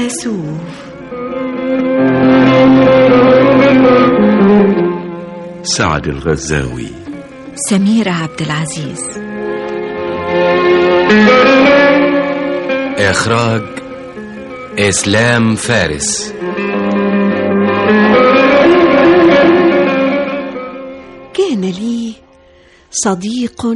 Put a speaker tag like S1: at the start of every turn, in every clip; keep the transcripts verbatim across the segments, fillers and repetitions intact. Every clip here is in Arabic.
S1: فيلسوف.
S2: سعد الغزاوي.
S1: سميرة عبد العزيز.
S3: إخراج إسلام فارس.
S1: كان لي صديق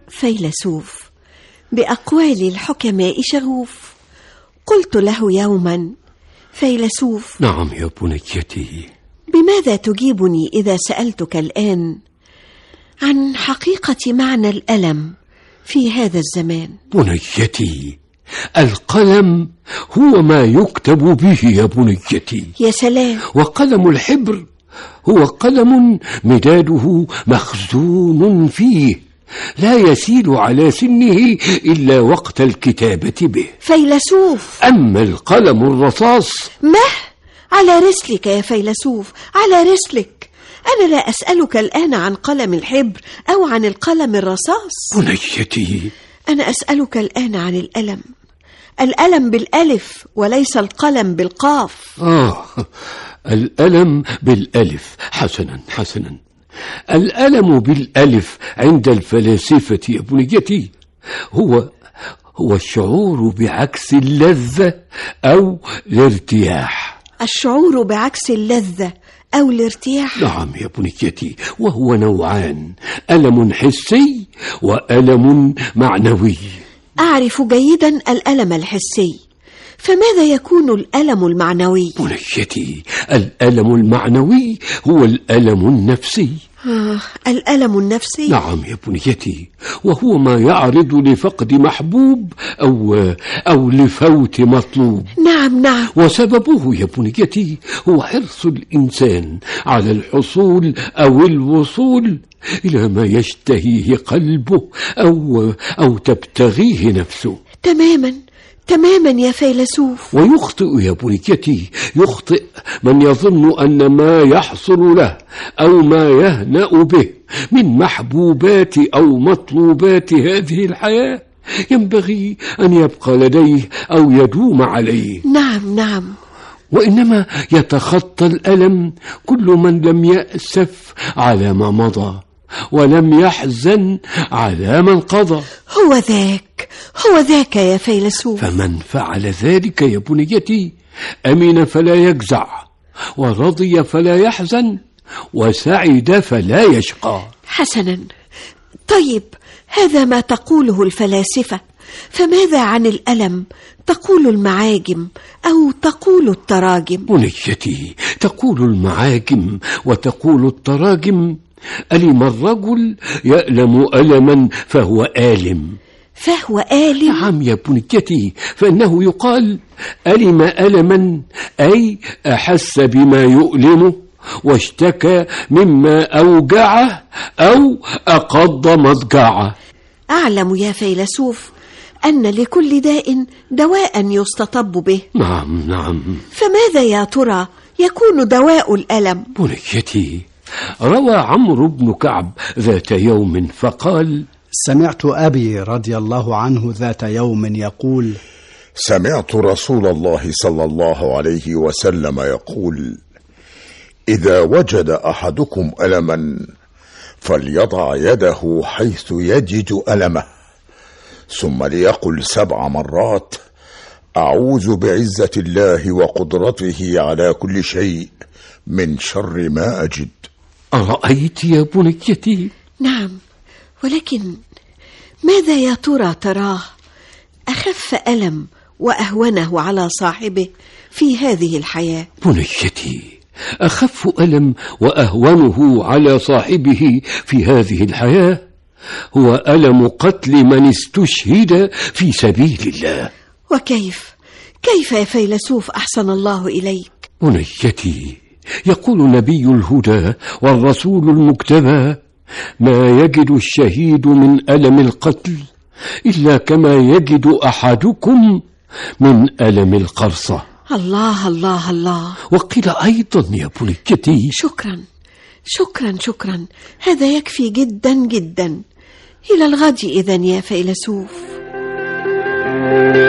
S1: فيلسوف بأقوال الحكماء شغوف. قلت له يوما: فيلسوف.
S4: نعم يا بنيتي.
S1: بماذا تجيبني إذا سألتك الآن عن حقيقة معنى الألم في هذا الزمان؟
S4: بنيتي، القلم هو ما يكتب به يا بنيتي.
S1: يا سلام.
S4: وقلم الحبر هو قلم مداده مخزون فيه، لا يسيل على سنه إلا وقت الكتابة به.
S1: فيلسوف.
S4: أما القلم الرصاص
S1: ما على رسلك يا فيلسوف، على رسلك. أنا لا أسألك الآن عن قلم الحبر أو عن القلم الرصاص.
S4: بنيتي،
S1: أنا أسألك الآن عن الألم. الألم بالألف وليس القلم بالقاف.
S4: آه، الألم بالألف. حسنا حسنا. الألم بالألف عند الفلاسفة يا بنيتي هو هو الشعور بعكس اللذة أو الارتياح.
S1: الشعور بعكس اللذة أو الارتياح.
S4: نعم يا بنيتي، وهو نوعان: ألم حسي وألم معنوي.
S1: أعرف جيدا الألم الحسي، فماذا يكون الألم المعنوي؟
S4: بنيتي، الألم المعنوي هو الألم النفسي.
S1: آه، الألم النفسي.
S4: نعم يا بنيتي، وهو ما يعرض لفقد محبوب أو أو لفوت مطلوب.
S1: نعم نعم.
S4: وسببه يا بنيتي هو حرص الإنسان على الحصول أو الوصول إلى ما يشتهيه قلبه أو أو تبتغيه نفسه.
S1: تماما تماما يا فيلسوف.
S4: ويخطئ يا بنيتي، يخطئ من يظن أن ما يحصل له أو ما يهنأ به من محبوبات أو مطلوبات هذه الحياة ينبغي أن يبقى لديه أو يدوم عليه.
S1: نعم نعم.
S4: وإنما يتخطى الألم كل من لم يأسف على ما مضى ولم يحزن على من قضى.
S1: هو ذاك هو ذاك يا فيلسوف.
S4: فمن فعل ذلك يا بنيتي أمن فلا يجزع، ورضي فلا يحزن، وسعد فلا يشقى.
S1: حسنا. طيب، هذا ما تقوله الفلاسفة، فماذا عن الألم؟ تقول المعاجم أو تقول التراجم؟
S4: بنيتي، تقول المعاجم وتقول التراجم: ألم الرجل يألم ألما فهو آلم.
S1: فهو آلم؟
S4: نعم يا بنيتي، فإنه يقال ألم ألما أي أحس بما يؤلمه واشتكى مما أوجعه أو أقض مضجعه.
S1: أعلم يا فيلسوف أن لكل داء دواء يستطب به.
S4: نعم نعم.
S1: فماذا يا ترى يكون دواء الألم؟
S4: بنيتي، روى عمرو بن كعب ذات يوم فقال:
S5: سمعت أبي رضي الله عنه ذات يوم يقول:
S6: سمعت رسول الله صلى الله عليه وسلم يقول: إذا وجد أحدكم ألما فليضع يده حيث يجد ألمه، ثم ليقل سبع مرات: أعوذ بعزة الله وقدرته على كل شيء من شر ما أجد.
S4: أرأيت يا بنيتي؟
S1: نعم، ولكن ماذا يا ترى تراه أخف ألم وأهونه على صاحبه في هذه الحياة؟
S4: بنيتي، أخف ألم وأهونه على صاحبه في هذه الحياة هو ألم قتل من استشهد في سبيل الله.
S1: وكيف كيف يا فيلسوف أحسن الله إليك؟
S4: بنيتي، يقول نبي الهدى والرسول المجتبى: ما يجد الشهيد من ألم القتل إلا كما يجد أحدكم من ألم القرصة.
S1: الله الله الله.
S4: وقيل أيضا يا بنيتي:
S1: شكرا شكرا شكرا، هذا يكفي جدا جدا. إلى الغد إذن يا فيلسوف.